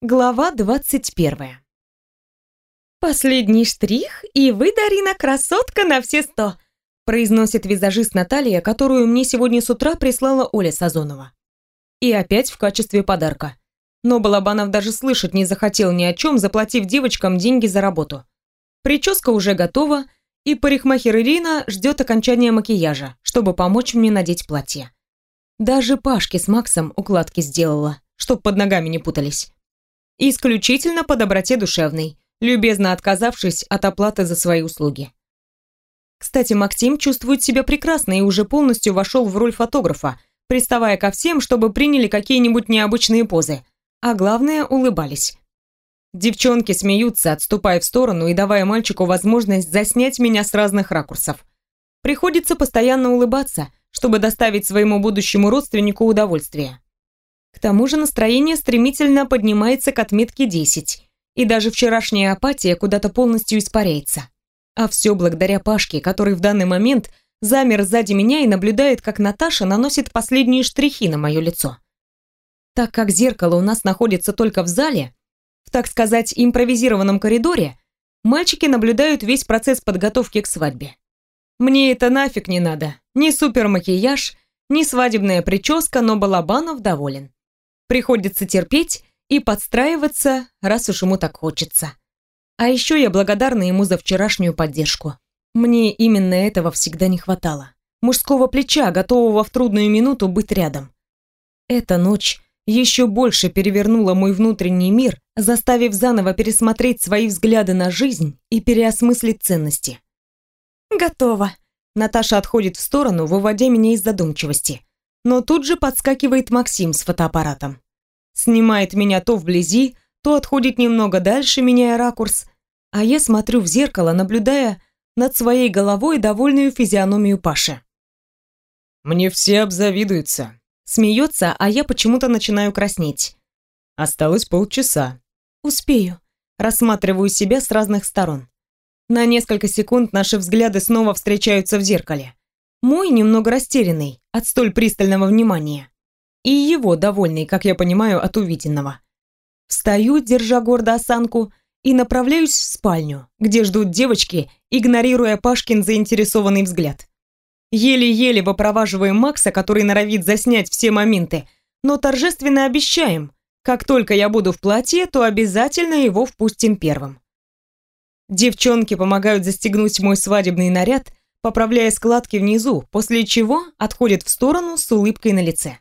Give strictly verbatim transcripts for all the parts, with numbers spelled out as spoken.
Глава двадцать первая. «Последний штрих, и вы, Дарина, красотка на все сто», произносит визажист Наталья, которую мне сегодня с утра прислала Оля Сазонова. И опять в качестве подарка. Но Балабанов даже слышать не захотел ни о чем, заплатив девочкам деньги за работу. Прическа уже готова, и парикмахер Ирина ждет окончания макияжа, чтобы помочь мне надеть платье. Даже Пашке с Максом укладки сделала, чтоб под ногами не путались. Исключительно по доброте душевной, любезно отказавшись от оплаты за свои услуги. Кстати, Максим чувствует себя прекрасно и уже полностью вошел в роль фотографа, приставая ко всем, чтобы приняли какие-нибудь необычные позы, а главное, улыбались. Девчонки смеются, отступая в сторону и давая мальчику возможность заснять меня с разных ракурсов. Приходится постоянно улыбаться, чтобы доставить своему будущему родственнику удовольствие. К тому же настроение стремительно поднимается к отметке десять, и даже вчерашняя апатия куда-то полностью испаряется. А все благодаря Пашке, который в данный момент замер сзади меня и наблюдает, как Наташа наносит последние штрихи на мое лицо. Так как зеркало у нас находится только в зале, в, так сказать, импровизированном коридоре, мальчики наблюдают весь процесс подготовки к свадьбе. Мне это нафиг не надо, ни супермакияж, ни свадебная прическа, но Балабанов доволен. Приходится терпеть и подстраиваться, раз уж ему так хочется. А еще я благодарна ему за вчерашнюю поддержку. Мне именно этого всегда не хватало. Мужского плеча, готового в трудную минуту быть рядом. Эта ночь еще больше перевернула мой внутренний мир, заставив заново пересмотреть свои взгляды на жизнь и переосмыслить ценности. «Готово!» Наташа отходит в сторону, выводя меня из задумчивости. Но тут же подскакивает Максим с фотоаппаратом. Снимает меня то вблизи, то отходит немного дальше, меняя ракурс, а я смотрю в зеркало, наблюдая над своей головой довольную физиономию Паши. «Мне все обзавидуются», — смеется, а я почему-то начинаю краснеть. «Осталось полчаса». «Успею». Рассматриваю себя с разных сторон. На несколько секунд наши взгляды снова встречаются в зеркале. Мой немного растерянный от столь пристального внимания. И его довольный, как я понимаю, от увиденного. Встаю, держа гордо осанку, и направляюсь в спальню, где ждут девочки, игнорируя Пашкин заинтересованный взгляд. Еле-еле выпроваживаем Макса, который норовит заснять все моменты, но торжественно обещаем, как только я буду в платье, то обязательно его впустим первым. Девчонки помогают застегнуть мой свадебный наряд, поправляя складки внизу, после чего отходит в сторону с улыбкой на лице.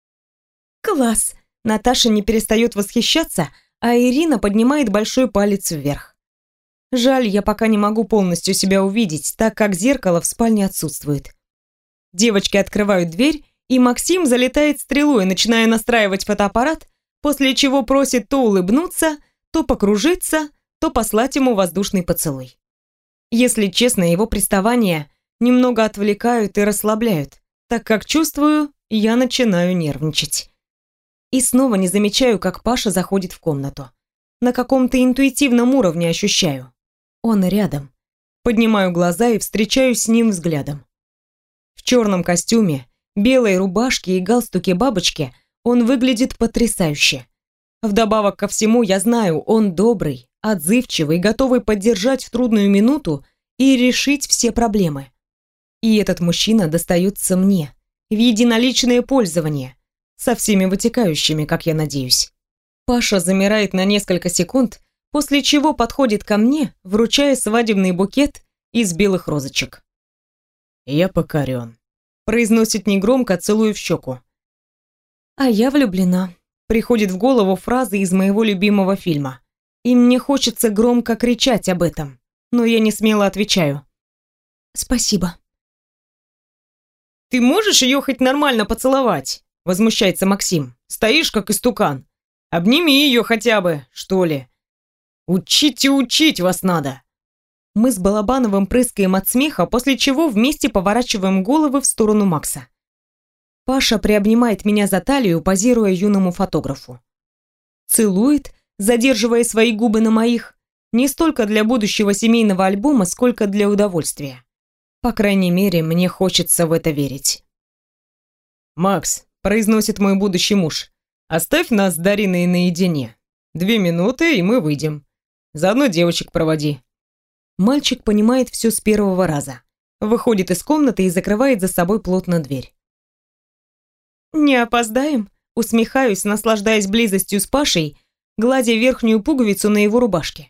«Класс!» Наташа не перестает восхищаться, а Ирина поднимает большой палец вверх. Жаль, я пока не могу полностью себя увидеть, так как зеркало в спальне отсутствует. Девочки открывают дверь, и Максим залетает стрелой, начиная настраивать фотоаппарат, после чего просит то улыбнуться, то покружиться, то послать ему воздушный поцелуй. Если честно, его приставания немного отвлекают и расслабляют, так как чувствую, я начинаю нервничать. И снова не замечаю, как Паша заходит в комнату. На каком-то интуитивном уровне ощущаю. Он рядом. Поднимаю глаза и встречаюсь с ним взглядом. В черном костюме, белой рубашке и галстуке-бабочке он выглядит потрясающе. Вдобавок ко всему, я знаю, он добрый, отзывчивый, готовый поддержать в трудную минуту и решить все проблемы. И этот мужчина достается мне в единоличное пользование, со всеми вытекающими, как я надеюсь. Паша замирает на несколько секунд, после чего подходит ко мне, вручая свадебный букет из белых розочек. «Я покорен», — произносит негромко, целуя в щеку. «А я влюблена», — приходит в голову фраза из моего любимого фильма. И мне хочется громко кричать об этом, но я не смело отвечаю. «Спасибо». «Ты можешь ее хоть нормально поцеловать?» — возмущается Максим. «Стоишь, как истукан. Обними ее хотя бы, что ли. Учить и учить вас надо». Мы с Балабановым прыскаем от смеха, после чего вместе поворачиваем головы в сторону Макса. Паша приобнимает меня за талию, позируя юному фотографу. Целует, задерживая свои губы на моих, не столько для будущего семейного альбома, сколько для удовольствия. По крайней мере, мне хочется в это верить. «Макс», — произносит мой будущий муж, — «оставь нас с Дариной наедине. Две минуты, и мы выйдем. Заодно девочек проводи». Мальчик понимает все с первого раза. Выходит из комнаты и закрывает за собой плотно дверь. «Не опоздаем?» Усмехаюсь, наслаждаясь близостью с Пашей, гладя верхнюю пуговицу на его рубашке.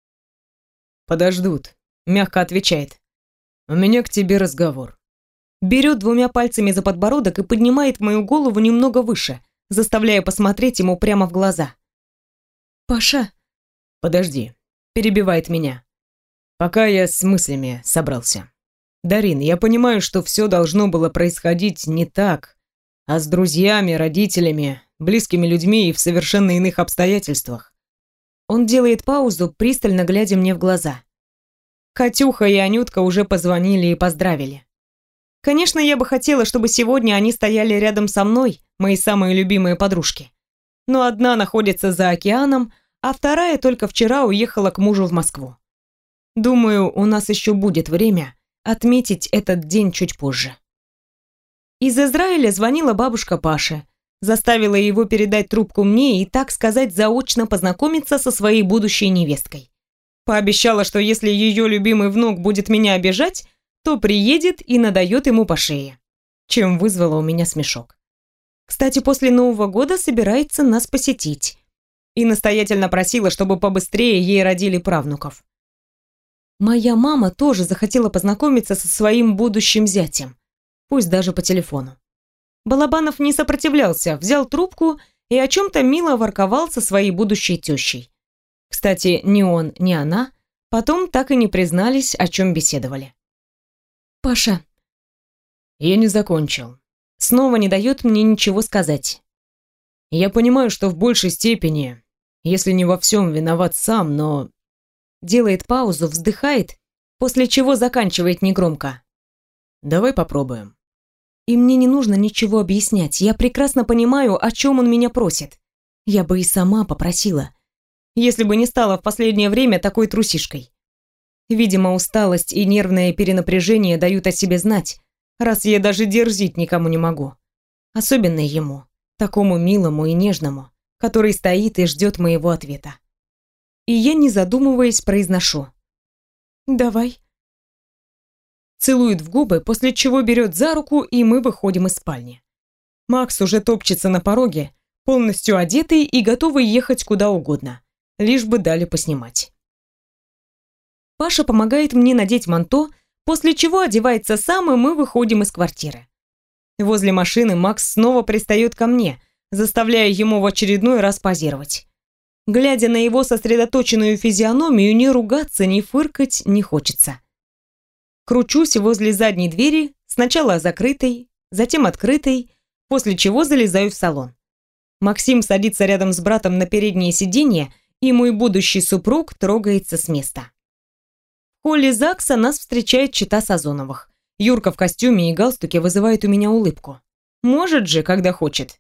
«Подождут», — мягко отвечает. «У меня к тебе разговор». Берет двумя пальцами за подбородок и поднимает мою голову немного выше, заставляя посмотреть ему прямо в глаза. «Паша...» «Подожди», — перебивает меня. «Пока я с мыслями собрался. Дарин, я понимаю, что все должно было происходить не так, а с друзьями, родителями, близкими людьми и в совершенно иных обстоятельствах». Он делает паузу, пристально глядя мне в глаза. Катюха и Анютка уже позвонили и поздравили. Конечно, я бы хотела, чтобы сегодня они стояли рядом со мной, мои самые любимые подружки. Но одна находится за океаном, а вторая только вчера уехала к мужу в Москву. Думаю, у нас еще будет время отметить этот день чуть позже. Из Израиля звонила бабушка Паши, заставила его передать трубку мне и, так сказать, заочно познакомиться со своей будущей невесткой. Пообещала, что если ее любимый внук будет меня обижать, то приедет и надает ему по шее, чем вызвало у меня смешок. Кстати, после Нового года собирается нас посетить и настоятельно просила, чтобы побыстрее ей родили правнуков. Моя мама тоже захотела познакомиться со своим будущим зятем, пусть даже по телефону. Балабанов не сопротивлялся, взял трубку и о чем-то мило ворковал со своей будущей тещей. Кстати, ни он, ни она потом так и не признались, о чем беседовали. «Паша...» «Я не закончил». Снова не дает мне ничего сказать. «Я понимаю, что в большей степени, если не во всем виноват сам, но...» Делает паузу, вздыхает, после чего заканчивает негромко. «Давай попробуем». И мне не нужно ничего объяснять, я прекрасно понимаю, о чем он меня просит. Я бы и сама попросила, если бы не стала в последнее время такой трусишкой. Видимо, усталость и нервное перенапряжение дают о себе знать, раз я даже дерзить никому не могу. Особенно ему, такому милому и нежному, который стоит и ждет моего ответа. И я, не задумываясь, произношу: «Давай». Целует в губы, после чего берет за руку, и мы выходим из спальни. Макс уже топчется на пороге, полностью одетый и готовый ехать куда угодно, лишь бы дали поснимать. Паша помогает мне надеть манто, после чего одевается сам, и мы выходим из квартиры. Возле машины Макс снова пристает ко мне, заставляя ему в очередной раз позировать. Глядя на его сосредоточенную физиономию, ни ругаться, ни фыркать не хочется. Кручусь возле задней двери, сначала закрытой, затем открытой, после чего залезаю в салон. Максим садится рядом с братом на переднее сиденье, и мой будущий супруг трогается с места. В холле ЗАГСа нас встречает чета Сазоновых. Юрка в костюме и галстуке вызывает у меня улыбку. Может же, когда хочет.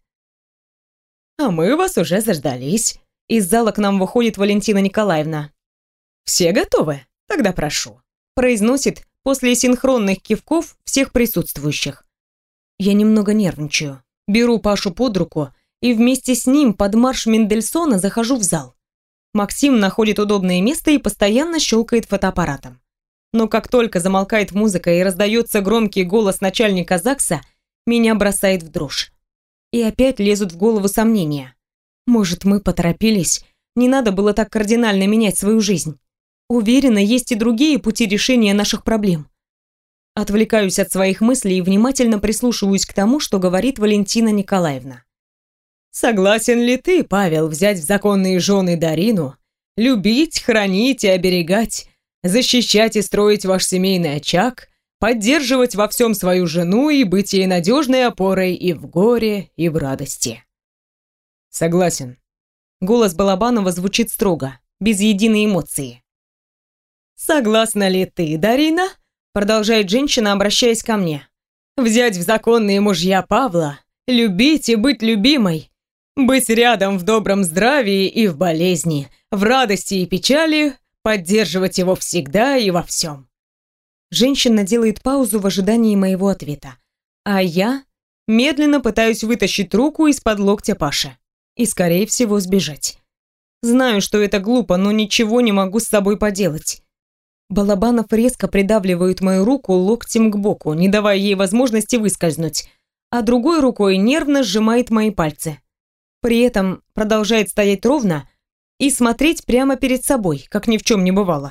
«А мы вас уже заждались». Из зала к нам выходит Валентина Николаевна. «Все готовы? Тогда прошу», произносит после синхронных кивков всех присутствующих. Я немного нервничаю. Беру Пашу под руку и вместе с ним под марш Мендельсона захожу в зал. Максим находит удобное место и постоянно щелкает фотоаппаратом. Но как только замолкает музыка и раздается громкий голос начальника ЗАГСа, меня бросает в дрожь. И опять лезут в голову сомнения. Может, мы поторопились? Не надо было так кардинально менять свою жизнь. Уверена, есть и другие пути решения наших проблем. Отвлекаюсь от своих мыслей и внимательно прислушиваюсь к тому, что говорит Валентина Николаевна. «Согласен ли ты, Павел, взять в законные жены Дарину, любить, хранить и оберегать, защищать и строить ваш семейный очаг, поддерживать во всем свою жену и быть ей надежной опорой и в горе, и в радости?» «Согласен». Голос Балабанова звучит строго, без единой эмоции. «Согласна ли ты, Дарина?» Продолжает женщина, обращаясь ко мне. «Взять в законные мужья Павла, любить и быть любимой, быть рядом в добром здравии и в болезни, в радости и печали, поддерживать его всегда и во всем». Женщина делает паузу в ожидании моего ответа, а я медленно пытаюсь вытащить руку из-под локтя Паши и, скорее всего, сбежать. Знаю, что это глупо, но ничего не могу с собой поделать. Балабанов резко придавливает мою руку локтем к боку, не давая ей возможности выскользнуть, а другой рукой нервно сжимает мои пальцы. При этом продолжает стоять ровно и смотреть прямо перед собой, как ни в чем не бывало.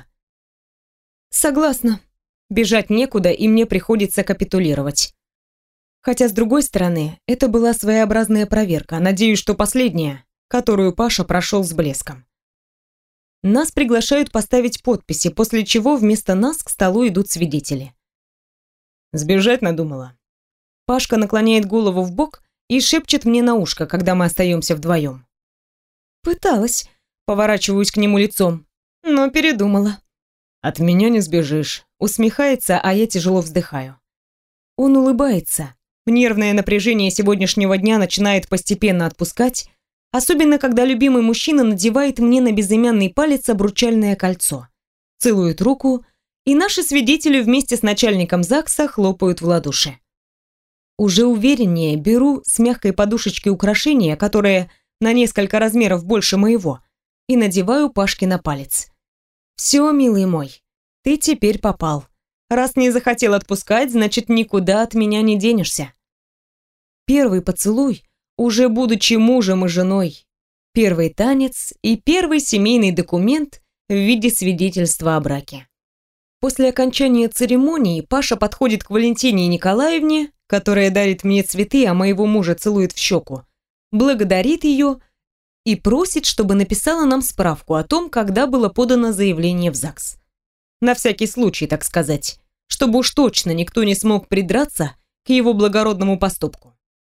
Согласна. Бежать некуда, и мне приходится капитулировать. Хотя, с другой стороны, это была своеобразная проверка, надеюсь, что последняя, которую Паша прошел с блеском. Нас приглашают поставить подписи, после чего вместо нас к столу идут свидетели. Сбежать надумала. Пашка наклоняет голову в бок и шепчет мне на ушко, когда мы остаемся вдвоем. Пыталась, поворачиваюсь к нему лицом, но передумала. От меня не сбежишь. Усмехается, а я тяжело вздыхаю. Он улыбается. Нервное напряжение сегодняшнего дня начинает постепенно отпускать, особенно когда любимый мужчина надевает мне на безымянный палец обручальное кольцо, целует руку, и наши свидетели вместе с начальником ЗАГСа хлопают в ладоши. Уже увереннее беру с мягкой подушечки украшение, которое на несколько размеров больше моего, и надеваю Пашке на палец. «Все, милый мой, ты теперь попал. Раз не захотел отпускать, значит, никуда от меня не денешься». Первый поцелуй, уже будучи мужем и женой, первый танец и первый семейный документ в виде свидетельства о браке. После окончания церемонии Паша подходит к Валентине Николаевне, которая дарит мне цветы, а моего мужа целует в щеку, благодарит ее и просит, чтобы написала нам справку о том, когда было подано заявление в ЗАГС. На всякий случай, так сказать, чтобы уж точно никто не смог придраться к его благородному поступку.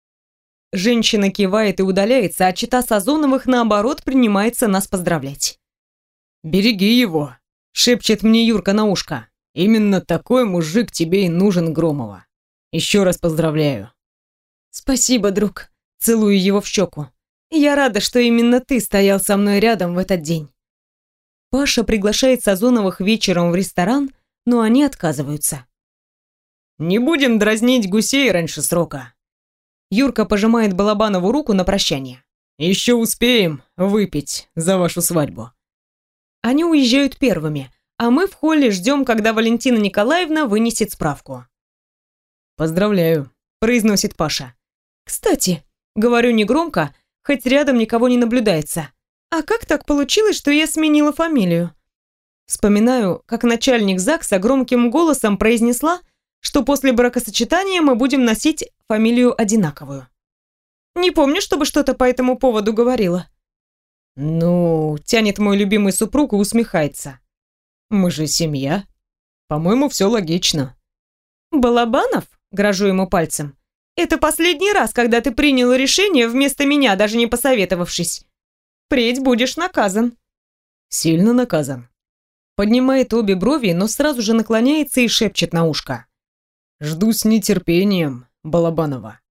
Женщина кивает и удаляется, а чета Сазоновых, наоборот, принимается нас поздравлять. «Береги его», — шепчет мне Юрка на ушко. «Именно такой мужик тебе и нужен, Громова. Еще раз поздравляю». «Спасибо, друг», — целую его в щеку. «Я рада, что именно ты стоял со мной рядом в этот день». Паша приглашает Сазоновых вечером в ресторан, но они отказываются. «Не будем дразнить гусей раньше срока». Юрка пожимает Балабанову руку на прощание. «Еще успеем выпить за вашу свадьбу». Они уезжают первыми, а мы в холле ждем, когда Валентина Николаевна вынесет справку. «Поздравляю», — произносит Паша. «Кстати», — говорю негромко, хоть рядом никого не наблюдается, «а как так получилось, что я сменила фамилию?» Вспоминаю, как начальник ЗАГСа громким голосом произнесла, что после бракосочетания мы будем носить фамилию одинаковую. Не помню, чтобы что-то по этому поводу говорила. «Ну, тянет мой любимый супруг и усмехается. Мы же семья. По-моему, все логично». «Балабанов?» — грожу ему пальцем. «Это последний раз, когда ты принял решение вместо меня, даже не посоветовавшись. Впредь будешь наказан». «Сильно наказан». Поднимает обе брови, но сразу же наклоняется и шепчет на ушко. «Жду с нетерпением, Балабанова».